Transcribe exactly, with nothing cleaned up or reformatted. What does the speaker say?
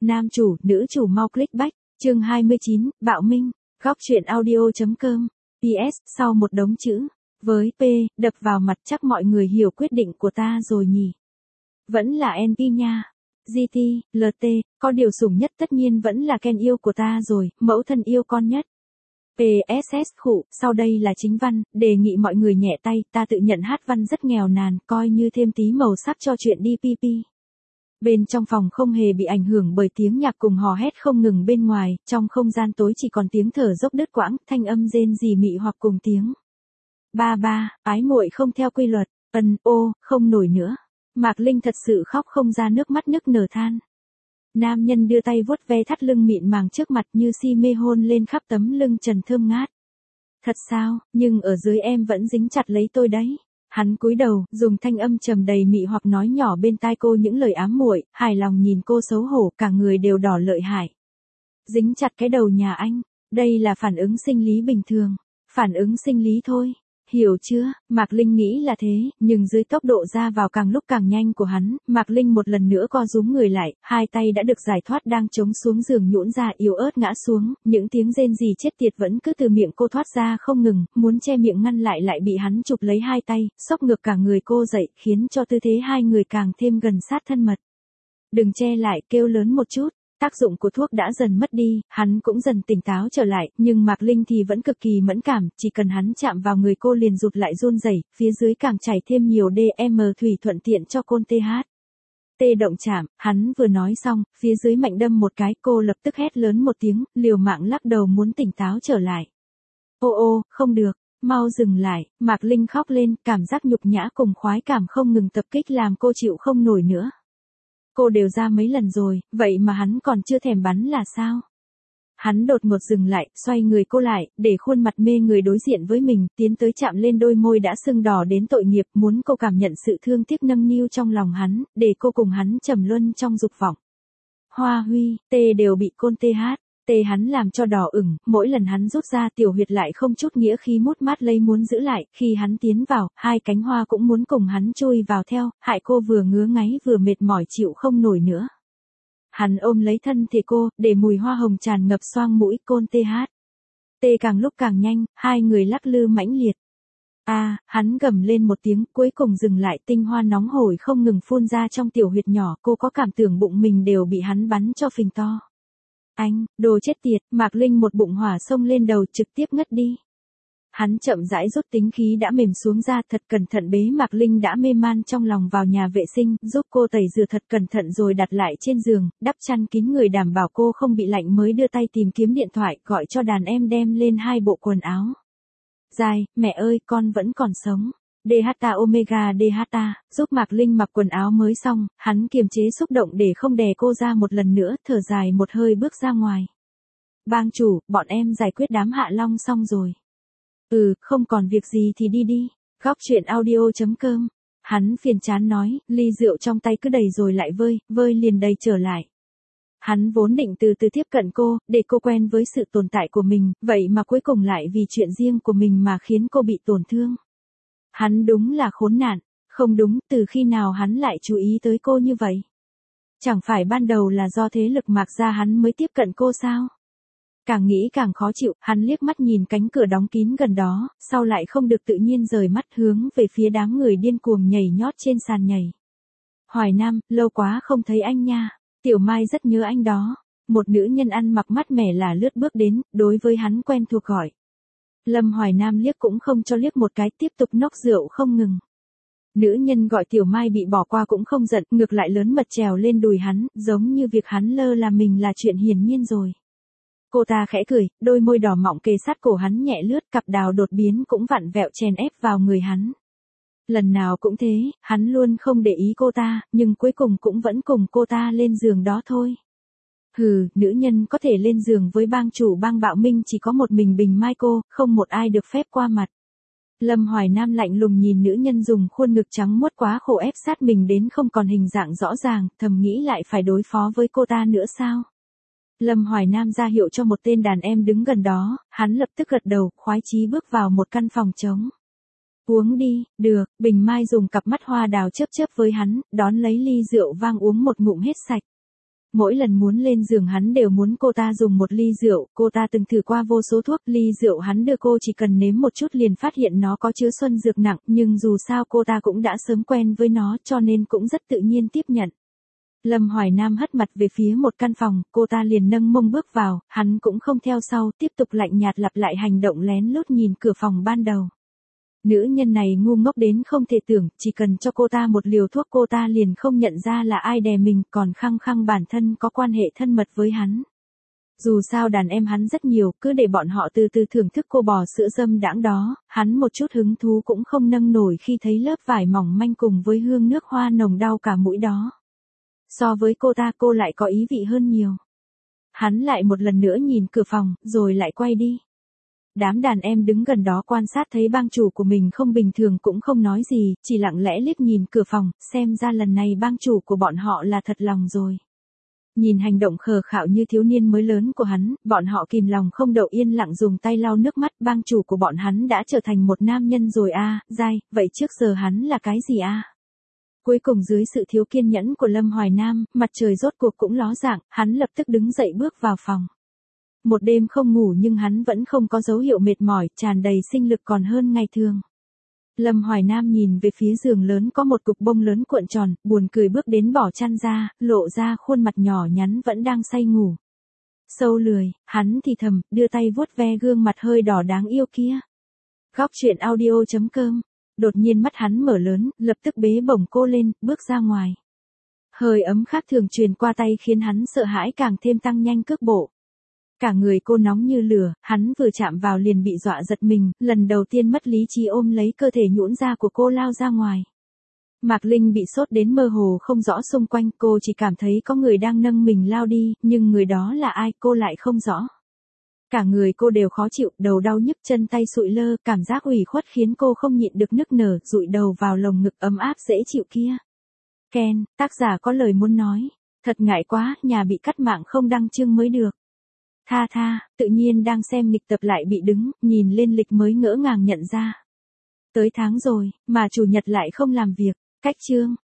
Nam chủ, nữ chủ mau click back, chương hai mươi chín, Bạo Minh, góc truyện audio.com, pê ét, sau một đống chữ, với P, đập vào mặt chắc mọi người hiểu quyết định của ta rồi nhỉ. Vẫn là en pê nha. giê tê, lờ tê, có điều sủng nhất tất nhiên vẫn là Ken yêu của ta rồi, mẫu thân yêu con nhất. pê ét ét khụ, sau đây là chính văn, đề nghị mọi người nhẹ tay, ta tự nhận hát văn rất nghèo nàn, coi như thêm tí màu sắc cho chuyện đi pi pi. Bên trong phòng không hề bị ảnh hưởng bởi tiếng nhạc cùng hò hét không ngừng bên ngoài, trong không gian tối chỉ còn tiếng thở dốc đứt quãng, thanh âm rên rỉ mị hoặc cùng tiếng. Ba ba, ái muội không theo quy luật, ân, ô, không nổi nữa. Mạc Linh thật sự khóc không ra nước mắt nức nở than. Nam nhân đưa tay vuốt ve thắt lưng mịn màng trước mặt như si mê hôn lên khắp tấm lưng trần thơm ngát. Thật sao, nhưng ở dưới em vẫn dính chặt lấy tôi đấy. Hắn cúi đầu, dùng thanh âm trầm đầy mị hoặc nói nhỏ bên tai cô những lời ám muội, hài lòng nhìn cô xấu hổ, cả người đều đỏ lợi hại. Dính chặt cái đầu nhà anh, đây là phản ứng sinh lý bình thường, phản ứng sinh lý thôi. Hiểu chưa, Mạc Linh nghĩ là thế, nhưng dưới tốc độ ra vào càng lúc càng nhanh của hắn, Mạc Linh một lần nữa co rúm người lại, hai tay đã được giải thoát đang chống xuống giường nhũn ra yếu ớt ngã xuống, những tiếng rên rỉ chết tiệt vẫn cứ từ miệng cô thoát ra không ngừng, muốn che miệng ngăn lại lại bị hắn chụp lấy hai tay, xốc ngược cả người cô dậy, khiến cho tư thế hai người càng thêm gần sát thân mật. Đừng che lại, kêu lớn một chút. Tác dụng của thuốc đã dần mất đi, hắn cũng dần tỉnh táo trở lại, nhưng Mạc Linh thì vẫn cực kỳ mẫn cảm, chỉ cần hắn chạm vào người cô liền rụt lại run rẩy, phía dưới càng chảy thêm nhiều đê em thủy thuận tiện cho côn tê hát. Tê động chạm, hắn vừa nói xong, phía dưới mạnh đâm một cái, cô lập tức hét lớn một tiếng, liều mạng lắc đầu muốn tỉnh táo trở lại. Ô ô, không được, mau dừng lại, Mạc Linh khóc lên, cảm giác nhục nhã cùng khoái cảm không ngừng tập kích làm cô chịu không nổi nữa. Cô đều ra mấy lần rồi, vậy mà hắn còn chưa thèm bắn là sao? Hắn đột ngột dừng lại, xoay người cô lại, để khuôn mặt mê người đối diện với mình, tiến tới chạm lên đôi môi đã sưng đỏ đến tội nghiệp, muốn cô cảm nhận sự thương tiếc nâng niu trong lòng hắn, để cô cùng hắn trầm luân trong dục vọng. Hoa Huy, tê đều bị côn tê hát, tê hắn làm cho đỏ ửng, mỗi lần hắn rút ra tiểu huyệt lại không chút nghĩa khi mút mát lấy muốn giữ lại, khi hắn tiến vào, hai cánh hoa cũng muốn cùng hắn chui vào theo, hại cô vừa ngứa ngáy vừa mệt mỏi chịu không nổi nữa. Hắn ôm lấy thân thể cô, để mùi hoa hồng tràn ngập xoang mũi côn tê hát. Tê càng lúc càng nhanh, hai người lắc lư mãnh liệt. A, à, hắn gầm lên một tiếng, cuối cùng dừng lại, tinh hoa nóng hổi không ngừng phun ra trong tiểu huyệt nhỏ, cô có cảm tưởng bụng mình đều bị hắn bắn cho phình to. Anh, đồ chết tiệt, Mạc Linh một bụng hỏa xông lên đầu trực tiếp ngất đi. Hắn chậm rãi rút tính khí đã mềm xuống ra thật cẩn thận bế Mạc Linh đã mê man trong lòng vào nhà vệ sinh, giúp cô tẩy rửa thật cẩn thận rồi đặt lại trên giường, đắp chăn kín người đảm bảo cô không bị lạnh mới đưa tay tìm kiếm điện thoại gọi cho đàn em đem lên hai bộ quần áo. Dài, mẹ ơi con vẫn còn sống. đê hát a Omega đê hát a, giúp Mạc Linh mặc quần áo mới xong, hắn kiềm chế xúc động để không đè cô ra một lần nữa, thở dài một hơi bước ra ngoài. Bang chủ, bọn em giải quyết đám Hạ Long xong rồi. Ừ, không còn việc gì thì đi đi. Góc truyện audio.com. Hắn phiền chán nói, ly rượu trong tay cứ đầy rồi lại vơi, vơi liền đầy trở lại. Hắn vốn định từ từ tiếp cận cô, để cô quen với sự tồn tại của mình, vậy mà cuối cùng lại vì chuyện riêng của mình mà khiến cô bị tổn thương. Hắn đúng là khốn nạn, không đúng, từ khi nào hắn lại chú ý tới cô như vậy? Chẳng phải ban đầu là do thế lực Mạc gia hắn mới tiếp cận cô sao? Càng nghĩ càng khó chịu, hắn liếc mắt nhìn cánh cửa đóng kín gần đó, sau lại không được tự nhiên rời mắt hướng về phía đám người điên cuồng nhảy nhót trên sàn nhảy. Hoài Nam, lâu quá không thấy anh nha, Tiểu Mai rất nhớ anh đó. Một nữ nhân ăn mặc mát mẻ là lướt bước đến, đối với hắn quen thuộc gọi. Lâm Hoài Nam liếc cũng không cho liếc một cái, tiếp tục nốc rượu không ngừng. Nữ nhân gọi Tiểu Mai bị bỏ qua cũng không giận, ngược lại lớn mật trèo lên đùi hắn, giống như việc hắn lơ là mình là chuyện hiển nhiên rồi. Cô ta khẽ cười, đôi môi đỏ mọng kề sát cổ hắn nhẹ lướt, cặp đào đột biến cũng vặn vẹo chèn ép vào người hắn. Lần nào cũng thế, hắn luôn không để ý cô ta, nhưng cuối cùng cũng vẫn cùng cô ta lên giường đó thôi. Hừ, nữ nhân có thể lên giường với bang chủ bang Bạo Minh chỉ có một mình Bình Mai cô, không một ai được phép qua mặt. Lâm Hoài Nam lạnh lùng nhìn nữ nhân dùng khuôn ngực trắng muốt quá khổ ép sát mình đến không còn hình dạng rõ ràng, thầm nghĩ lại phải đối phó với cô ta nữa sao? Lâm Hoài Nam ra hiệu cho một tên đàn em đứng gần đó, hắn lập tức gật đầu, khoái chí bước vào một căn phòng trống. Uống đi, được, Bình Mai dùng cặp mắt hoa đào chớp chớp với hắn, đón lấy ly rượu vang uống một ngụm hết sạch. Mỗi lần muốn lên giường hắn đều muốn cô ta dùng một ly rượu, cô ta từng thử qua vô số thuốc, ly rượu hắn đưa cô chỉ cần nếm một chút liền phát hiện nó có chứa xuân dược nặng, nhưng dù sao cô ta cũng đã sớm quen với nó cho nên cũng rất tự nhiên tiếp nhận. Lâm Hoài Nam hất mặt về phía một căn phòng, cô ta liền nâng mông bước vào, hắn cũng không theo sau, tiếp tục lạnh nhạt lặp lại hành động lén lút nhìn cửa phòng ban đầu. Nữ nhân này ngu ngốc đến không thể tưởng, chỉ cần cho cô ta một liều thuốc cô ta liền không nhận ra là ai đè mình, còn khăng khăng bản thân có quan hệ thân mật với hắn. Dù sao đàn em hắn rất nhiều, cứ để bọn họ từ từ thưởng thức cô bò sữa dâm đãng đó, hắn một chút hứng thú cũng không nâng nổi khi thấy lớp vải mỏng manh cùng với hương nước hoa nồng đau cả mũi đó. So với cô ta cô lại có ý vị hơn nhiều. Hắn lại một lần nữa nhìn cửa phòng, rồi lại quay đi. Đám đàn em đứng gần đó quan sát thấy bang chủ của mình không bình thường cũng không nói gì, chỉ lặng lẽ liếc nhìn cửa phòng, xem ra lần này bang chủ của bọn họ là thật lòng rồi. Nhìn hành động khờ khạo như thiếu niên mới lớn của hắn, bọn họ kìm lòng không đậu yên lặng dùng tay lau nước mắt, bang chủ của bọn hắn đã trở thành một nam nhân rồi a, à, dai, vậy trước giờ hắn là cái gì a? À? Cuối cùng dưới sự thiếu kiên nhẫn của Lâm Hoài Nam, mặt trời rốt cuộc cũng ló dạng, hắn lập tức đứng dậy bước vào phòng. Một đêm không ngủ nhưng hắn vẫn không có dấu hiệu mệt mỏi, tràn đầy sinh lực còn hơn ngày thường. Lâm Hoài Nam nhìn về phía giường lớn có một cục bông lớn cuộn tròn, buồn cười bước đến bỏ chăn ra, lộ ra khuôn mặt nhỏ nhắn vẫn đang say ngủ. Sâu lười, hắn thì thầm, đưa tay vuốt ve gương mặt hơi đỏ đáng yêu kia. Góc truyện audio chấm com. Đột nhiên mắt hắn mở lớn, lập tức bế bổng cô lên, bước ra ngoài. Hơi ấm khác thường truyền qua tay khiến hắn sợ hãi càng thêm tăng nhanh cước bộ. Cả người cô nóng như lửa, hắn vừa chạm vào liền bị dọa giật mình, lần đầu tiên mất lý trí ôm lấy cơ thể nhũn ra của cô lao ra ngoài. Mạc Linh bị sốt đến mơ hồ không rõ xung quanh, cô chỉ cảm thấy có người đang nâng mình lao đi, nhưng người đó là ai cô lại không rõ. Cả người cô đều khó chịu, đầu đau nhức, chân tay sụi lơ, cảm giác ủy khuất khiến cô không nhịn được nức nở, dụi đầu vào lồng ngực ấm áp dễ chịu kia. Ken, tác giả có lời muốn nói. Thật ngại quá, nhà bị cắt mạng không đăng chương mới được. Tha tha, tự nhiên đang xem lịch tập lại bị đứng, nhìn lên lịch mới ngỡ ngàng nhận ra. Tới tháng rồi, mà chủ nhật lại không làm việc, cách chương.